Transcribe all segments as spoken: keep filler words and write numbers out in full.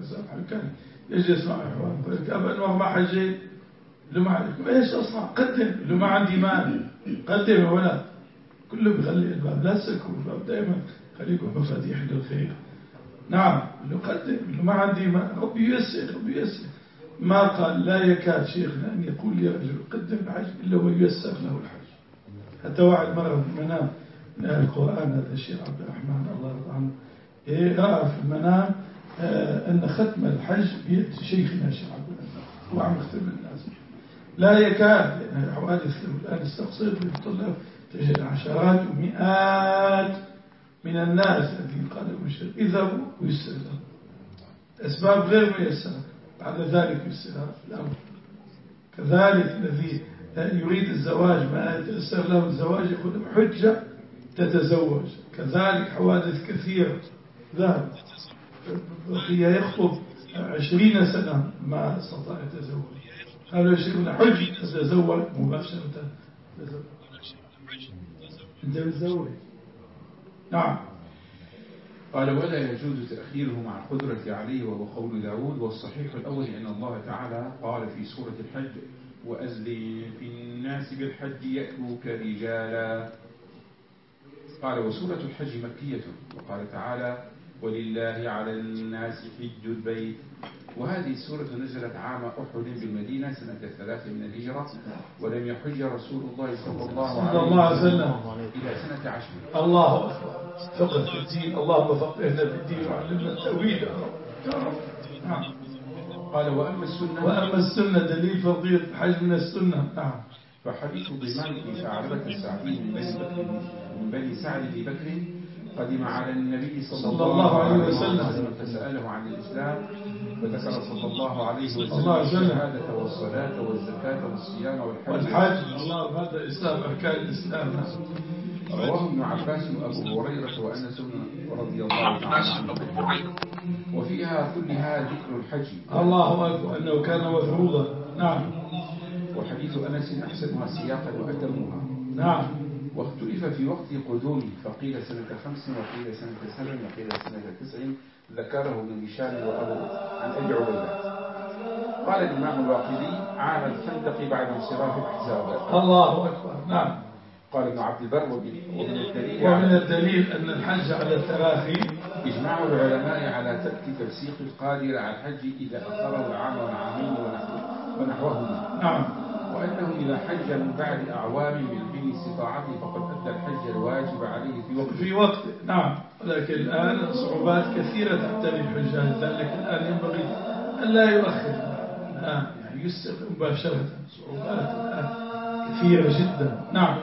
كان يجلس مع إخوان فقال أنه ما حجيت له ما عليكم إيش أصنع قدم له ما عندي مال قدم يا ولد كله بيخلي الباب لا تسكروا الباب دائما خليكم مفاتيح للخير نعم له قدم له ما عندي مال ربي ييسر ربي ييسر ما قال لا يكاد شيخنا أن يقول لي رجل قدم الحج إلا وييسر له الحج حتى واحد مرة في المنام من أهل القرآن هذا الشيخ عبد الرحمن الله يرضى عنه إيه رأى في المنام آه أن ختم الحج بيد شيخنا الشيخ عبد الرحمن هو عم يختم الناس لا يكاد يعني حوادث الآن استقصد ويطلع تجد عشرات ومئات من الناس الذين قالوا مشرك اذهبوا ويسر لهم أسباب غير ميسرة بعد ذلك يسر الأمر كذلك الذي يريد الزواج ما يتيسر له الزواج يقول حجة تتزوج كذلك حوادث كثيرة ذهب بقي يخطب عشرين سنة ما استطاع يتزوج قالوا يشيخنا حج تتزوج مباشرة تتزوج انت بتزوج نعم قال ولا يجوز تأخيره مع القدرة عليه وهو قول داود والصحيح الأول أن الله تعالى قال في سورة الحج وأذن في الناس بالحج يأتوك رجالا قال وسورة الحج مكية وقال تعالى ولله على الناس حج البيت وهذه السورة نزلت عام أحد بالمدينة سنة ثلاث من الهجرة ولم يحج رسول الله صلى الله عليه وسلم إلى سنة عشر الله أكبر فقه في الدين اللهم فقهنا في الدين وعلمنا التأويل يا رب نعم قال وأما السنة وأما السنة دليل فضيلة الحج من السنة نعم فحديث ضمان بن ثعلبة السعدي من بني بكر من بني سعد بن بكر قدم على النبي صلى, صلى الله عليه وسلم فسأله عن الإسلام فذكر صلى الله عليه وسلم الشهادة والصلاة والزكاة والصيام والحج والحج الله هذا الإسلام أركان الإسلام رواه ابن عباس وأبو هريرة وأنس رضي الله تعالى عنه وفيها كلها ذكر الحج الله أكبر أنه كان مفروضا نعم وحديث أنس أحسنها سياقا وأتمها نعم واختلف في وقت قدومه فقيل سنة خمس وقيل سنة سبع وقيل سنة تسع ذكره ابن هشام وأبو عن أبي عبيدة قال الإمام الواقدي عام الخندق بعد انصراف الأحزاب الله أكبر نعم قال ابن عبد البر ومن الدليل ومن الدليل أن الحج على التراخي إجماع العلماء على ترك تفسيق القادر على الحج إذا أخره عام وعامين ونحوهما نعم وأنه إذا حج من بعد أعوام من حين استطاعته فقد أدى الحج الواجب عليه في وقته في وقته نعم لكن الآن صعوبات كثيرة تحتمل الحجاج ذلك الآن ينبغي أن لا يؤخر الآن يعني يسر مباشرة صعوبات الآن كثيرة جدا نعم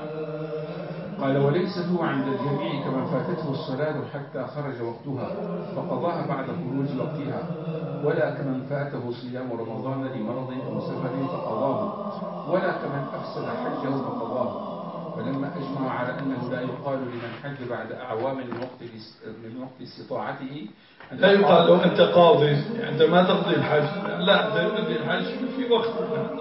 قال وليس هو عند الجميع كما فاتته الصلاة حتى خرج وقتها فقضاها بعد خروج وقتها ولا كمن فاته صيام رمضان لمرض أو سفر فقضاه ولا كمن أفسد حجه فقضاه فلما أجمعوا على أنه لا يقال لمن حج بعد أعوام من وقت من وقت استطاعته لا يقال له أنت قاضي يعني أنت ما تقضي الحج لا تقضي الحج في وقته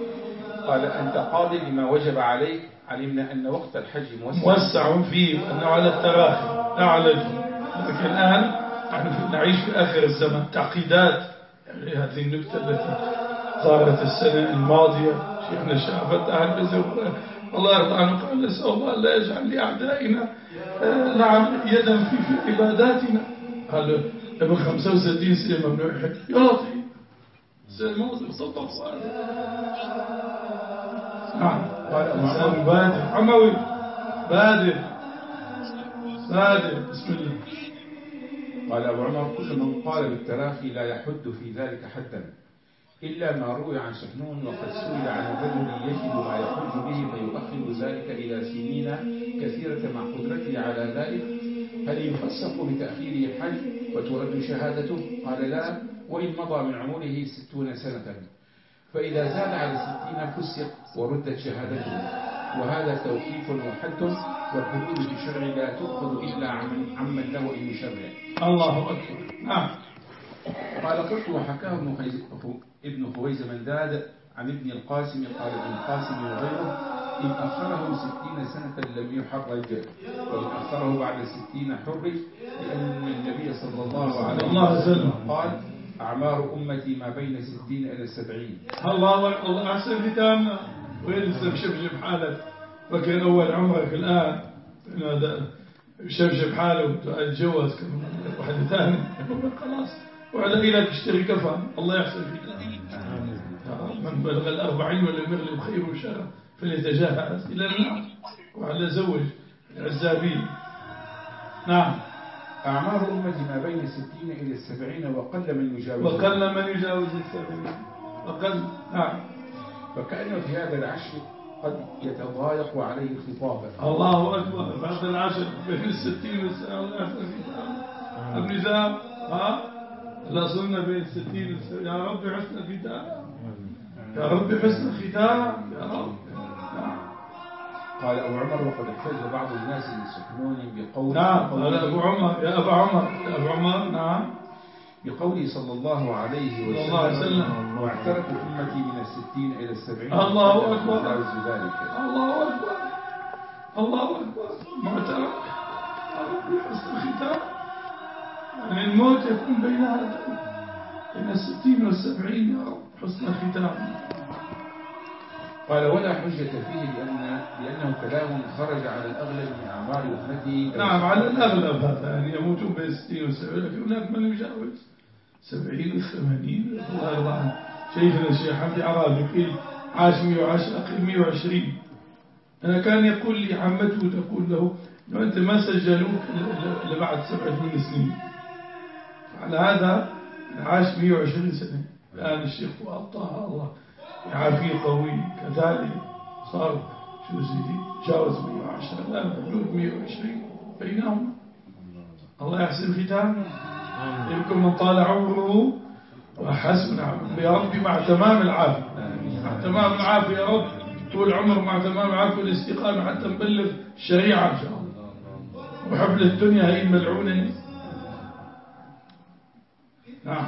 قال أنت قاضي لما وجب عليك علمنا أن وقت الحج موسع, موسع فيه وأنه على التراخي لا على الجمع لكن الآن نحن نعيش في آخر الزمن تعقيدات يعني هذه النكتة التي صارت السنة الماضية شيخنا شافت أهل بزور الله يرضى عنه قال نسأل الله لا يجعل لأعدائنا آه نعم يدا في, في عباداتنا قال ابن خمسة وستين سنة ممنوع يحج يعطي السنة الماضية صدق الله نعم قال الإنسان بادر عموي بادر بادر بسم الله قال أبو عمر كل من قال بالتراخي لا يحد في ذلك حدا إلا ما روي عن سحنون وقد سئل عن الرجل يجد ما يحج به فيؤخر ذلك إلى سنين كثيرة مع قدرته على ذلك هل يفسق بتأخيره الحج وترد شهادته؟ قال لا وإن مضى من عمره ستون سنة فإذا زاد على ستين فسق وردت شهادته وهذا توقيف وحد والحدود في الشرع لا تؤخذ إلا عمن عم له إن شرع الله أكبر نعم قال قلت وحكاه ابن خويز منداد عن ابن القاسم قال ابن القاسم وغيره إن أخره ستين سنة لم يحرج وإن أخره بعد ستين حرج لأن النبي صلى الله عليه وسلم قال أعمار أمتي ما بين ستين إلى سبعين. الله الله أحسن ختامنا. وين لسه بشبشب حالك؟ فكر أول عمرك الآن هذا بشبشب حاله وتتجوز كمان واحد ثاني خلاص وعلى إلى تشتري كفن. الله يحسن ختامنا. من بلغ الأربعين ولا يغلب خير وشر فليتجهز إلى النار وعلى زوج العزابين. نعم. أعمار أمتي ما بين الستين إلى السبعين وقل من يجاوز وقل من يجاوز السبعين وقل. نعم. فكأنه في هذا العشر قد يتضايق عليه الخطاب. الله أكبر. في هذا العشر بين الستين والسبعين الله يحسن ختامنا. النظام ها لا صرنا بين الستين والسبعين. يا رب حسن الختام يا رب حسن الختام يا رب. قال أبو عمر وقد احتج بعض الناس يسكنون بقول نعم. قال أبو عمر يا أبا عمر يا أبو عمر نعم بقوله صلى الله عليه وسلم واعترفوا أمتي من الستين إلى السبعين. الله أكبر ذلك. الله أكبر الله أكبر. معترف يا رب حسن الختام. يعني الموت يكون بين هذا بين الستين والسبعين يا رب حسن الختام. قال ولا حجة فيه لأن لأنه كلام خرج على الأغلب من أعمار أمته. نعم على الأغلب هذا يعني يموتون بين الستين والسبعين لكن هناك من يجاوز سبعين والثمانين. الله يرضى عنه شيخنا الشيخ حمدي عرابي قيل عاش مئة وعشرة أقل مئة وعشرين. أنا كان يقول لي عمته تقول له لو أنت ما سجلوك لبعد سبعة من سنين. على هذا عاش مئة وعشرين سنة. الآن الشيخ وأبطاها الله يعافيه قوي كذلك صار شو سيدي جاوز مئة وعشرة الآن حدود مئة وعشرين بينهم. الله يحسن ختامه. يمكن من طال عمره وحسن عمره يا ربي مع تمام العافية مع تمام العافية يا رب طول عمر مع تمام العافية والاستقامة حتى نبلغ الشريعة إن شاء الله. وحبل الدنيا هي ملعونة. نعم.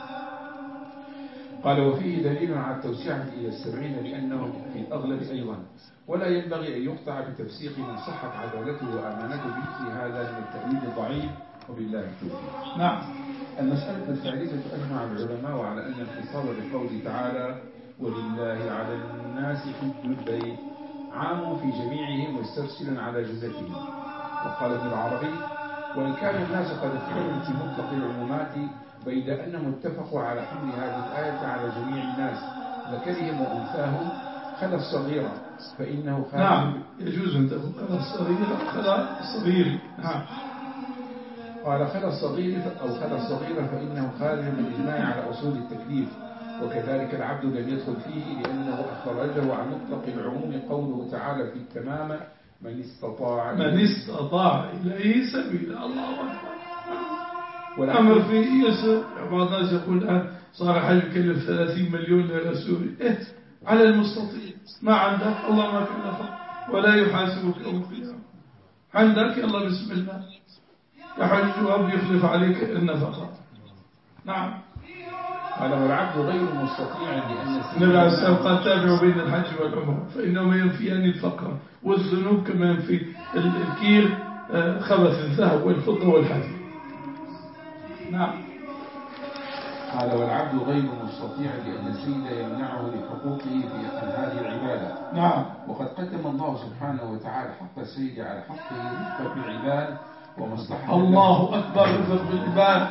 قال وفيه دليل على التوسعة إلى السبعين لأنه في الأغلب أيضا ولا ينبغي أن يقطع بتفسيق من صحت عدالته وأمانته بمثل هذا من التأويل الضعيف وبالله التوفيق. نعم. المسألة الثالثة أجمع العلماء على أن الخطاب بقوله تعالى ولله على الناس حج البيت عام في جميعهم مسترسل على جزته. وقال ابن العربي وإن كان الناس قد اختلفوا في مطلق العمومات بيد أنهم اتفقوا على حمل هذه الآية على جميع الناس ذكرهم وأنثاهم خلا الصغيرة فإنه خال. نعم يجوز أن تقول خلا الصغيرة خلا الصغير. نعم. قال خلا الصغير أو خلا الصغيرة فإنه خارج من الإجماع على أصول التكليف وكذلك العبد لم يدخل فيه لأنه أخرجه عن مطلق العموم قوله تعالى في التمام من استطاع من استطاع إليه سبيلا. الله أكبر. والأمر في يسر. بعض الناس يقول الآن صار حج يكلف ثلاثين مليون ليرة سوري. إيه على المستطيع ما عندك الله ما كلفك ولا يحاسبك يوم القيامة. عندك يلا بسم الله يحج ورب يخلف عليك النفقة. نعم. قال والعبد غير مستطيع لأن النبي عليه الصلاة والسلام قال تابعوا بين الحج والعمرة فإنهما ينفيان الفقر والذنوب كما ينفي الكير خبث الذهب والفضة والحديد. نعم. قال والعبد غير مستطيع لأن السيد يمنعه لحقوقه في هذه العبادة. نعم. وقد قدم الله سبحانه وتعالى حق السيد على حقه رفقة بالعباد ومصلحة الله أكبر. رفق بالعباد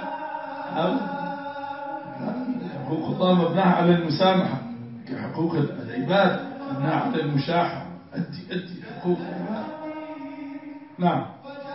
حقوق الله مبناها على المسامحة كحقوق العباد مبناها على المشاحة. أدي أدي حقوق العباد. نعم.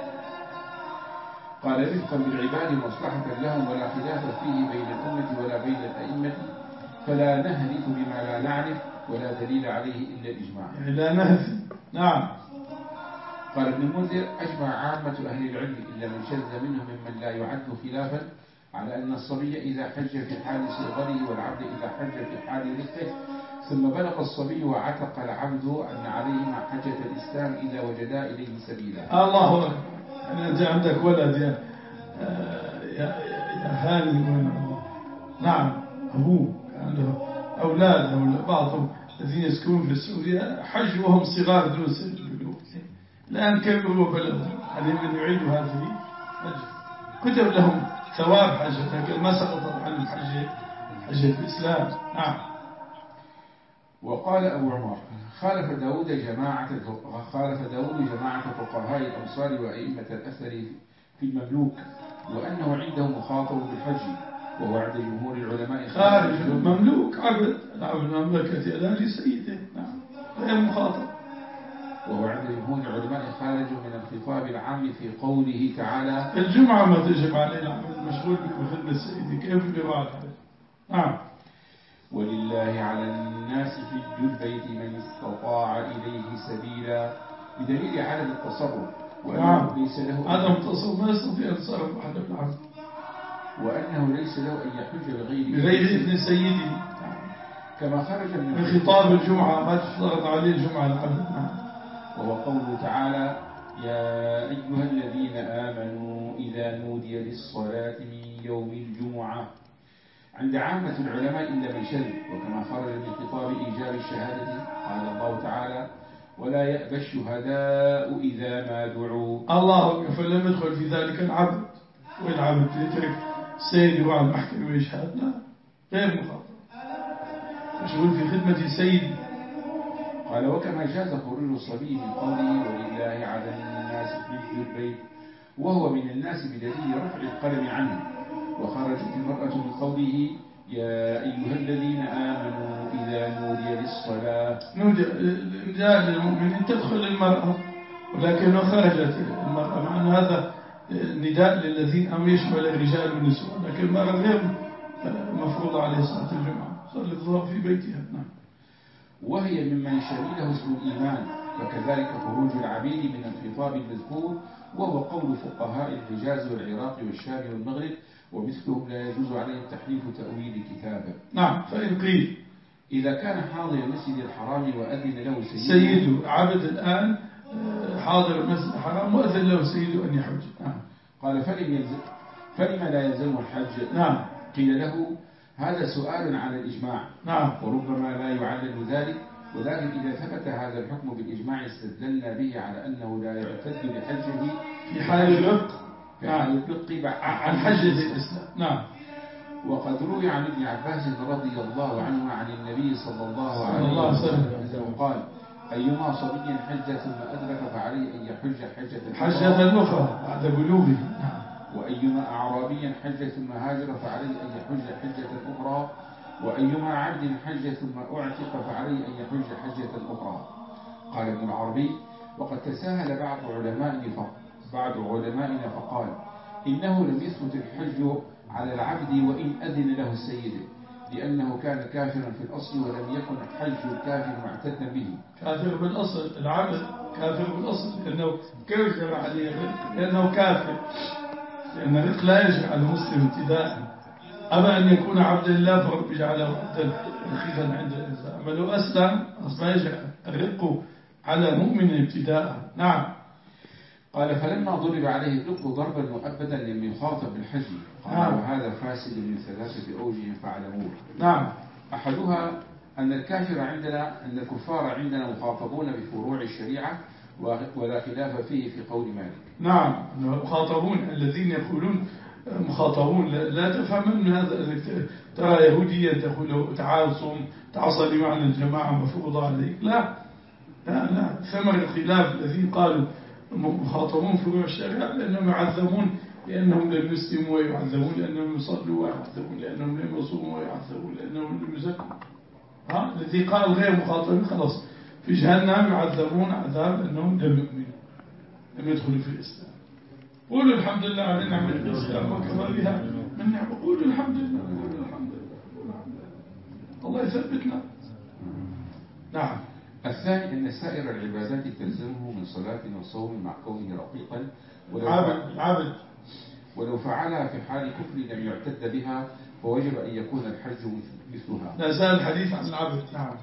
قال رفقا بالعباد مصلحة لهم ولا خلاف فيه بين الأمة ولا بين الأئمة فلا نهرف بما لا نعرف ولا دليل عليه إلا الإجماع. يعني لا نهرف. نعم. قال ابن المنذر أجمع عامة أهل العلم إلا من شذ منهم ممن لا يعد خلافا على أن الصبي إذا حج في حال صغره والعبد إذا حج في حال رفقه ثم بلغ الصبي وعتق العبد أن عليهما حجة الإسلام إذا وجدا إليه سبيلا. الله أكبر. يعني أنت عندك ولد يا يا يا هاني وين الله. نعم. أبوه عنده أولاد أو بعضهم الذين يسكنون في السعودية حج وهم صغار دون سن البلوغ. الآن كبروا وبلغوا عليهم أن يعيدوا هذه حج كتب لهم ثواب حج لكن ما سقطت عن حجة حجة الإسلام. نعم. وقال أبو عمر خالف داود جماعة خالف داود جماعة فقهاء الأمصار وأئمة الأثر في المملوك، وأنه عنده مخاطب بالحج، وهو عند جمهور العلماء خارج المملوك عبد عبد المملكة لا لسيده. نعم غير مخاطب. وهو عند جمهور العلماء خارج من الخطاب العام في قوله تعالى الجمعة ما تجب علينا عبد مشغول بخدمة سيدي كيف ببعض. نعم. ولله على الناس حج البيت من استطاع إليه سبيلا، بدليل عدم التصرف، وأنه ليس له عدم التصرف ما يستطيع أن يتصرف أحد العبد، وأنه ليس له أن يحج بغير بغير إذن سيدي، كما خرج من من خطاب الجمعة ما تفرض عليه الجمعة العبد. وهو قوله تعالى يا أيها الذين آمنوا إذا نودي للصلاة من يوم الجمعة، عند عامة العلماء إلا من شذ، وكما خرج من خطاب إيجاب الشهادة قال الله تعالى ولا يأبى الشهداء إذا ما دعوا. الله فلم يدخل في ذلك العبد، والعبد يترك سيده وعلى المحكمة ويشهد، لا غير مخاطر، مشغول في خدمة سيده. قال وكما جاز خروج الصبي من قوله ولله على الناس حج البيت، وهو من الناس بدليل رفع القلم عنه. وخرجت المرأة من قوله يا أيها الذين آمنوا إذا نودي للصلاة، نودي النداء للمؤمنين تدخل المرأة، ولكن خرجت المرأة، مع أن هذا نداء للذين أم يشمل الرجال والنساء، لكن المرأة غير مفروضة عليه صلاة الجمعة، صلى الظهر في بيتها. نعم. وهي ممن شمله اسم الإيمان، فكذلك خروج العبيد من الخطاب المذكور، وهو قول فقهاء الحجاز والعراق والشام والمغرب، ومثلهم لا يجوز عليه تحريف تأويل كتابه. نعم. فإن قيل إذا كان حاضر المسجد الحرام وأذن له سيده, سيده عبد الآن حاضر المسجد الحرام وأذن له سيده أن يحج. نعم. قال فلم يلزم فلما لا يلزم الحج؟ نعم. قيل له هذا سؤال على الإجماع. نعم. وربما لا يعلل ذلك، ولكن إذا ثبت هذا الحكم بالإجماع استدلنا به على أنه لا يعتد بحجه في حال الرق في حال الرق عن حجة الإسلام. نعم. وقد روي عن ابن عباس رضي الله عنه عن النبي صلى الله عليه وسلم أنه قال أيما صبي حج ثم أدرك فعليه أن يحج حجة حجة أخرى بعد بلوغه. وأيما أعرابي حج ثم هاجر فعليه أن يحج حجة أخرى، وأيما عبد حج ثم أعتق فعليه أن يحج حجة أخرى. قال ابن العربي وقد تساهل بعض علمائنا بعض علمائنا فقال إنه لم يثبت الحج على العبد وإن أذن له السيد، لأنه كان كافرا في الأصل ولم يكن حج الكافر معتدا به. كافر بالأصل، العبد كافر بالأصل، لأنه كيف جرى عليه؟ لأنه كافر، لأن الرق لا يجب على المسلم ابتداء. أما أن يكون عبد الله فرب جعله عبدا رخيصا عند الإنسان، أما لو أسلم أصلا يجب الرق على مؤمن ابتداء. نعم. قال فلما ضرب عليه الرق ضربا مؤبدا لم يخاطب بالحج. قال نعم. وهذا فاسد من ثلاثة أوجه فاعلموه. نعم. أحدها أن الكافر عندنا أن الكفار عندنا مخاطبون بفروع الشريعة ولا خلاف فيه في قول مالك. نعم. مخاطبون الذين يقولون مخاطبون، لا تفهم من هذا. ترى يهوديا تقول تعال صوم تعصى لمعنى الجماعة مفروضة عليك، لا لا لا. ثمر الخلاف الذين قالوا مخاطبون فروع الشريعة لأنهم يعذبون لأنهم لم يسلموا، ويعذبون لأنهم يصلوا، ويعذبون لأنهم لم يصوموا، ويعذبون لأنهم لم يزكوا. ها الذي قال غير مخاطبين خلاص في جهنم يعذبون عذاب لأنهم لم يؤمنوا، لم يدخلوا في الإسلام. قولوا الحمد لله على نعمة الإسلام وكفى بها من نعمة. قولوا الحمد لله. قولوا الحمد لله. الله يثبتنا. نعم. الثاني أن سائر العبادات تلزمه من صلاة وصوم مع كونه رقيقا، ولو عبد عبد ولو فعلها في حال كفر لم يعتد بها، فوجب أن يكون الحج مثلها. لا زال الحديث عن العبد. نعم.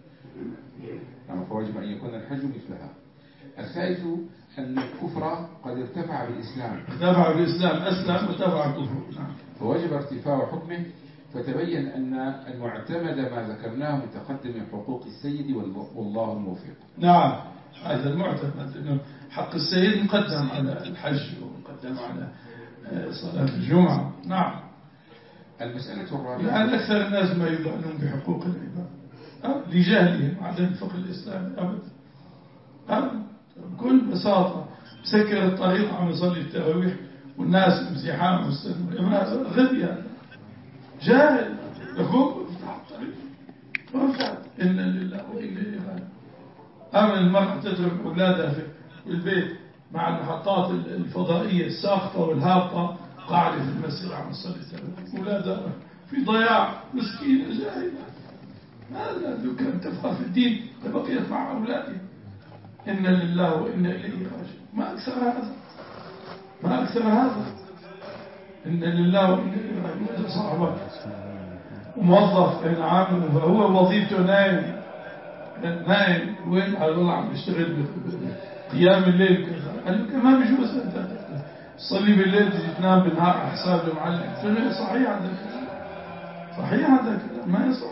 نعم. فوجب أن يكون الحج مثلها. الثالث أن الكفر قد ارتفع بالإسلام ارتفع بالإسلام أسلم وارتفع الكفر. نعم. فوجب ارتفاع حكمه، فتبين أن المعتمد ما ذكرناه من تقدم حقوق السيد والله الموفق. نعم. هذا المعتمد أنه حق السيد مقدم على الحج ومقدم على صلاة الجمعة. نعم. المسألة الرابعة لأن أكثر الناس ما يبالون بحقوق العباد لجهلهم عدم الفقه الإسلامي أبدا أبدا بكل بساطة مسكر الطريق عم يصلي التراويح والناس بزحام غبي هذا جاهل يقوم يفتح الطريق وفتح إن لله وإنا إليه راجعون. أما المرأة تترك أولادها في البيت مع المحطات الفضائية الساقطة والهابطة قاعدة في المسجد عم تصلي التراويح أولادها في ضياع مسكينة جاهلة ماذا لو كانت تفقه في الدين لبقيت مع أولادها. إن لله وإنا إليه راجعون. ما أكثر هذا ما أكثر هذا إن لله وإنا إليه راجعون. صعبة وموظف إن عامل فهو وظيفته نايم نايم وين قال والله عم يشتغل قيام الليل كذا قال له كمان بيجوز أنت تصلي بالليل تجي تنام بالنهار على حساب المعلم. قلت له صحيح هذا الكلام صحيح هذا الكلام ما يصح.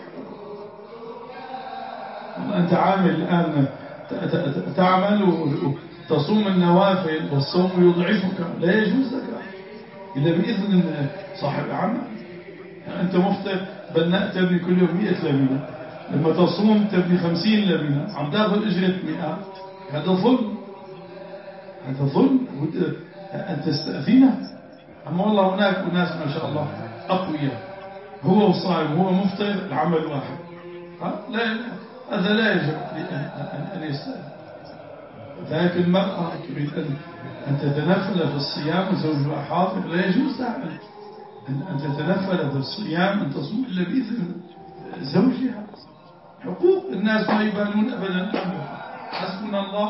أنت عامل الآن تعمل وتصوم النوافل والصوم يضعفك لا يجوز لك إلا بإذن صاحب عمل. أنت مفطر بناء تبني كل يوم مئة لبنة لما تصوم تبني خمسين لبنة عم تاخذ أجرة مئة. هذا ظلم هذا ظلم أن تستأذنه. أما والله هناك أناس ما شاء الله أقوياء هو وصائم هو مفطر العمل واحد لا هذا لا يجب أن يستأذن. ذلك المرأة تريد أن تتنفل في الصيام وزوجها حاضر لا يجوز لها أن تتنفل في الصيام أن تصوم إلا بإذن زوجها. حقوق الناس ما يبالون أبدا. حسبنا الله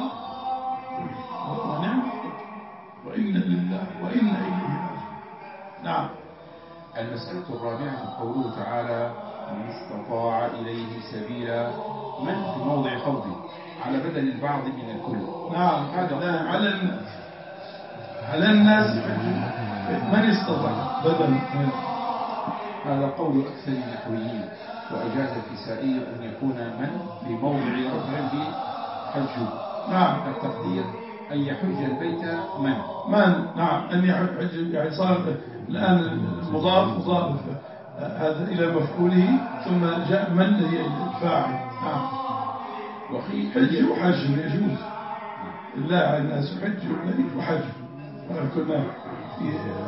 ونعم وإنا لله وإنا إليه راجعون. نعم. المسألة الرابعة قوله تعالى من استطاع إليه سبيلا من في موضع فرضه على بدل البعض من الكل. نعم هذا على الناس على الناس من استطاع بدل. هذا قول أكثر النحويين وأجاز الكسائي أن يكون من في موضع رفعه حجه. نعم التقدير أن يحج البيت من من نعم أن يحج يعني صار الآن المضاف مضاف هذا إلى مفعوله ثم جاء من هي الفاعل. نعم وخي حج وحج يجوز لا الناس حج وحج. كنا في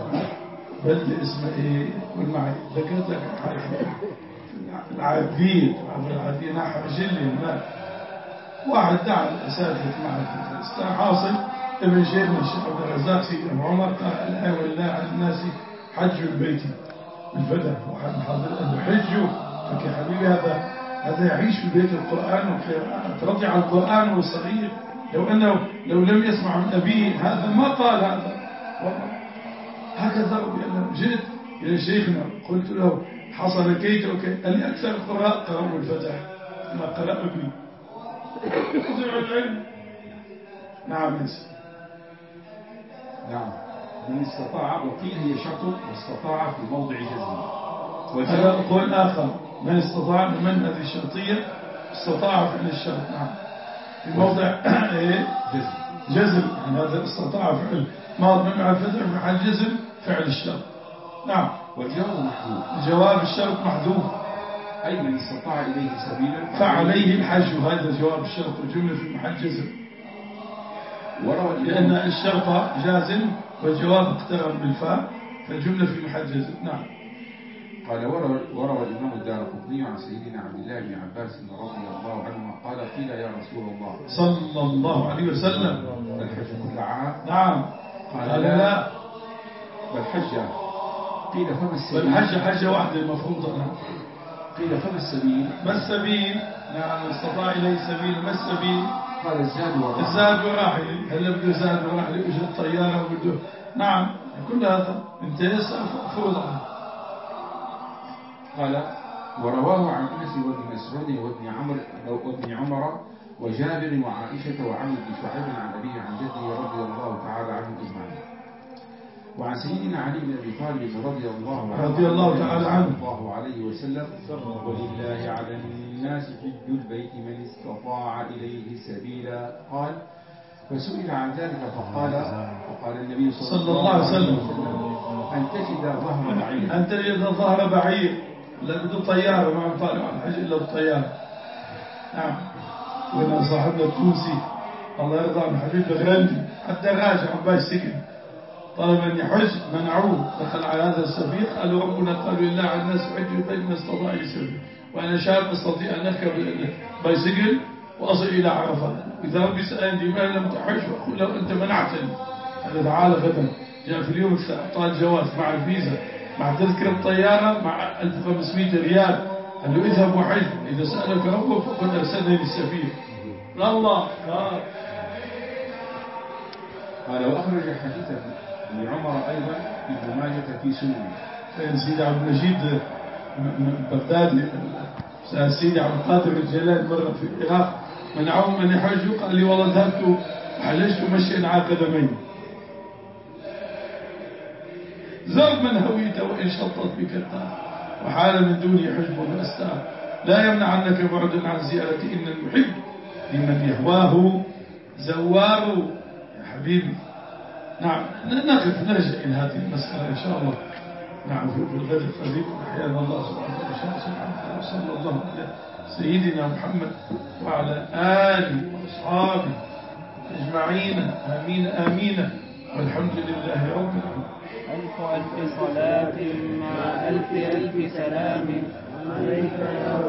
بلد اسمه ايه قل معي ذكرت لك العابدين العابدين حج لي هناك واحد دعا الاساتذه معه استاذ حاصل ابن شيخنا الشيخ عبد الرزاق سيدي ابو عمر قال الان ولله على الناس حجوا البيت بالفدى. واحد حاضر انه حجوا فك يا حبيبي هذا هذا يعيش في بيت القران والقراءه ترضي على القران وهو صغير. لو انه لو لم يسمع من ابيه هذا ما قال هذا والله هكذا. جئت الى شيخنا قلت له حصل كيت وكيت قال لي اكثر القراء قرأوا الفتح ما قرأ ابني يضيع العلم. نعم يس. نعم من استطاع وقيل هي شرط واستطاع في موضع جزم. هذا قول آخر من استطاع من هذه الشرطية استطاع فعل الشرط. نعم في موضع ايه جزم جزم يعني هذا استطاع فعل ماض مع الفتح محل جزم فعل الشرط. نعم والجواب محذوف. جواب الشرط محذوف أي من استطاع إليه سبيلا فعليه الحج. هذا جواب الشرط والجملة في محل جزم لأن الشرط جازم والجواب اقترن بالفاء فالجملة في محل جزم. نعم. قال وروى, وروى الإمام الدارقطني عن سيدنا عبد الله بن عباس رضي الله عنهما قال قيل يا رسول الله صلى الله عليه وسلم الحج كل عام؟ نعم. قال لا بل حجة. قيل فما السبيل؟ والحج حجة واحدة المفروضة. نعم. قيل فما السبيل؟ ما السبيل؟ نعم استطاع إليه سبيل. ما السبيل؟ قال الزاد وراحل. الزاد وراحل. هل بده زاد وراحل وجه الطيارة وبده. نعم كل هذا انت يسأل فوضى. قال ورواه عن أنس وابن مسعود وابن عمر وابن عمر وجابر وعائشة وعمرو بن شعيب عن أبيه عن جده رضي الله تعالى عنه أجمعين. وعن سيدنا علي بن أبي طالب رضي الله عنه رضي الله تعالى عنه الله عليه وسلم ولله على الناس حج البيت من استطاع إليه سبيلا. قال فسئل عن ذلك فقال فقال النبي صلى الله عليه وسلم أن تجد ظهر بعير أن تجد ظهر بعير لا بده طيارة ما عم طالع عن الحج إلا بالطيارة. نعم. وإن صاحبنا التونسي الله يرضى عن حبيب الغرندي حتى راجع عباس سجن طلب أن يحج منعوه دخل على هذا السفير قالوا ربنا قالوا لله على الناس حج البيت من استطاع يسبح وأنا شاب أستطيع أن أركب بايسكل وأصل إلى عرفات إذا ربي سألني لماذا لم تحج وأقول له أنت منعتني. هذا تعالى غدا جاء في اليوم أعطاه الجواز مع الفيزا مع تذكرة الطيارة مع ألف وخمسمائة ريال قال له اذهب وحج إذا سألك ربه فقد أرسلني للسفير. لا الله قال قال وأخرج حديث لعمر أيضا ابن ماجة في سننه. سيدي عبد المجيد بغدادي سيدي عبد القادر الجيلاني مرة في العراق منعوهم أن يحجوا قال لي والله ذهبت وحلجت مشيا على قدمي زرب من هويته وإن شطت بك الطاعة وحال من دونه حجب وأستار لا يمنع عنك بعد عن زيارة إن المحب لمن يهواه زوار يا حبيبي. نعم نقف نرجع إلى هذه المسألة إن شاء الله. نعم في الغد القريب أحيانا الله سبحانه وتعالى وصلى الله على سيدنا محمد وعلى آله وأصحابه أجمعين آمين آمين والحمد لله رب العالمين. ألف ألف صلاة مع ألف ألف سلام عليك يا